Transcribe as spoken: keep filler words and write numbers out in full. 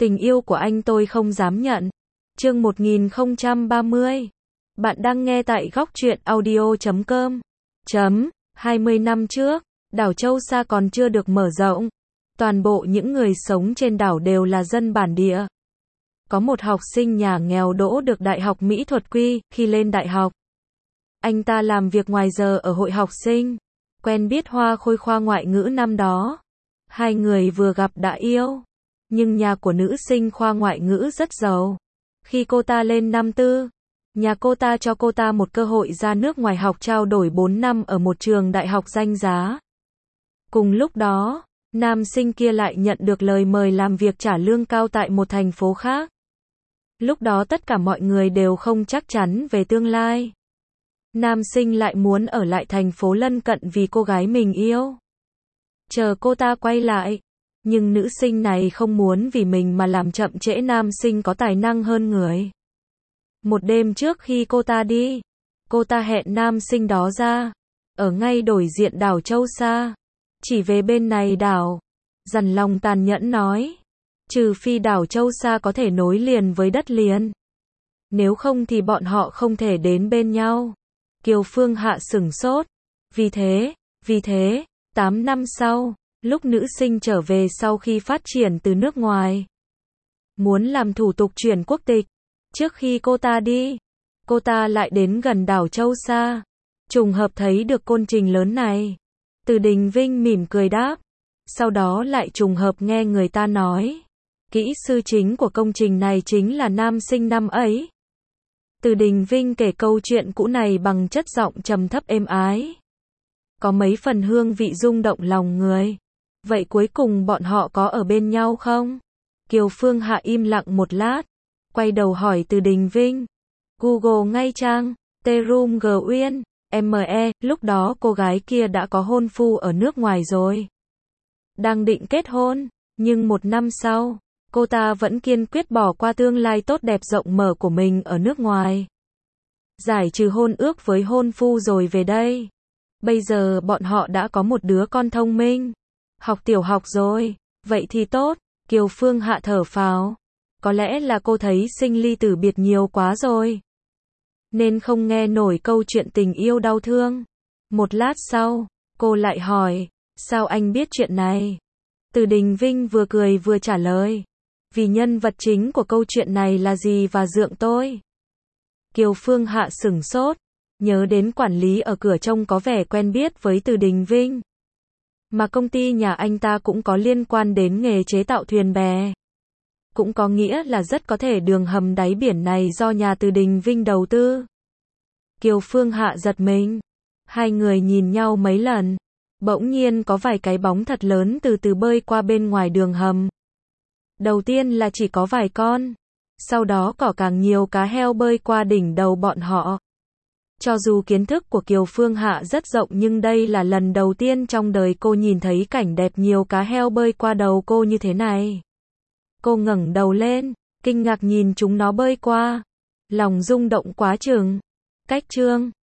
Tình yêu của anh tôi không dám nhận. Chương một nghìn không trăm ba mươi. Bạn đang nghe tại góc truyện audio chấm com. Chấm, hai mươi năm trước, đảo Châu Sa còn chưa được mở rộng. Toàn bộ những người sống trên đảo đều là dân bản địa. Có một học sinh nhà nghèo đỗ được Đại học Mỹ thuật Quy, khi lên đại học. Anh ta làm việc ngoài giờ ở hội học sinh. Quen biết Hoa Khôi khoa ngoại ngữ năm đó. Hai người vừa gặp đã yêu. Nhưng nhà của nữ sinh khoa ngoại ngữ rất giàu. Khi cô ta lên năm tư, nhà cô ta cho cô ta một cơ hội ra nước ngoài học trao đổi bốn năm ở một trường đại học danh giá. Cùng lúc đó, nam sinh kia lại nhận được lời mời làm việc trả lương cao tại một thành phố khác. Lúc đó tất cả mọi người đều không chắc chắn về tương lai. Nam sinh lại muốn ở lại thành phố lân cận vì cô gái mình yêu. Chờ cô ta quay lại. Nhưng nữ sinh này không muốn vì mình mà làm chậm trễ nam sinh có tài năng hơn người. Một đêm trước khi cô ta đi, cô ta hẹn nam sinh đó ra, ở ngay đối diện đảo Châu Sa. Chỉ về bên này đảo, dằn lòng tàn nhẫn nói. Trừ phi đảo Châu Sa có thể nối liền với đất liền. Nếu không thì bọn họ không thể đến bên nhau. Kiều Phương Hạ sửng sốt. Vì thế, vì thế, tám năm sau, lúc nữ sinh trở về sau khi phát triển từ nước ngoài, muốn làm thủ tục chuyển quốc tịch, trước khi cô ta đi, cô ta lại đến gần đảo Châu Sa, trùng hợp thấy được công trình lớn này. Từ Đình Vinh mỉm cười đáp, sau đó lại trùng hợp nghe người ta nói, kỹ sư chính của công trình này chính là nam sinh năm ấy. Từ Đình Vinh kể câu chuyện cũ này bằng chất giọng trầm thấp êm ái, có mấy phần hương vị rung động lòng người. Vậy cuối cùng bọn họ có ở bên nhau không? Kiều Phương Hạ im lặng một lát, quay đầu hỏi Từ Đình Vinh. Google ngay trang, T-Room G Uyên, M E, lúc đó cô gái kia đã có hôn phu ở nước ngoài rồi. Đang định kết hôn, nhưng một năm sau, cô ta vẫn kiên quyết bỏ qua tương lai tốt đẹp rộng mở của mình ở nước ngoài. Giải trừ hôn ước với hôn phu rồi về đây. Bây giờ bọn họ đã có một đứa con thông minh. Học tiểu học rồi, vậy thì tốt. Kiều Phương Hạ thở phào. Có lẽ là cô thấy sinh ly tử biệt nhiều quá rồi, nên không nghe nổi câu chuyện tình yêu đau thương. Một lát sau, cô lại hỏi, sao anh biết chuyện này? Từ Đình Vinh vừa cười vừa trả lời, vì nhân vật chính của câu chuyện này là dì và dượng tôi. Kiều Phương Hạ sửng sốt, nhớ đến quản lý ở cửa trông có vẻ quen biết với Từ Đình Vinh. Mà công ty nhà anh ta cũng có liên quan đến nghề chế tạo thuyền bè. Cũng có nghĩa là rất có thể đường hầm đáy biển này do nhà Từ Đình Vinh đầu tư. Kiều Phương Hạ giật mình. Hai người nhìn nhau mấy lần. Bỗng nhiên có vài cái bóng thật lớn từ từ bơi qua bên ngoài đường hầm. Đầu tiên là chỉ có vài con. Sau đó có càng nhiều cá heo bơi qua đỉnh đầu bọn họ. Cho dù kiến thức của Kiều Phương Hạ rất rộng nhưng đây là lần đầu tiên trong đời cô nhìn thấy cảnh đẹp nhiều cá heo bơi qua đầu cô như thế này. Cô ngẩng đầu lên, kinh ngạc nhìn chúng nó bơi qua. Lòng rung động quá chừng. Cách chương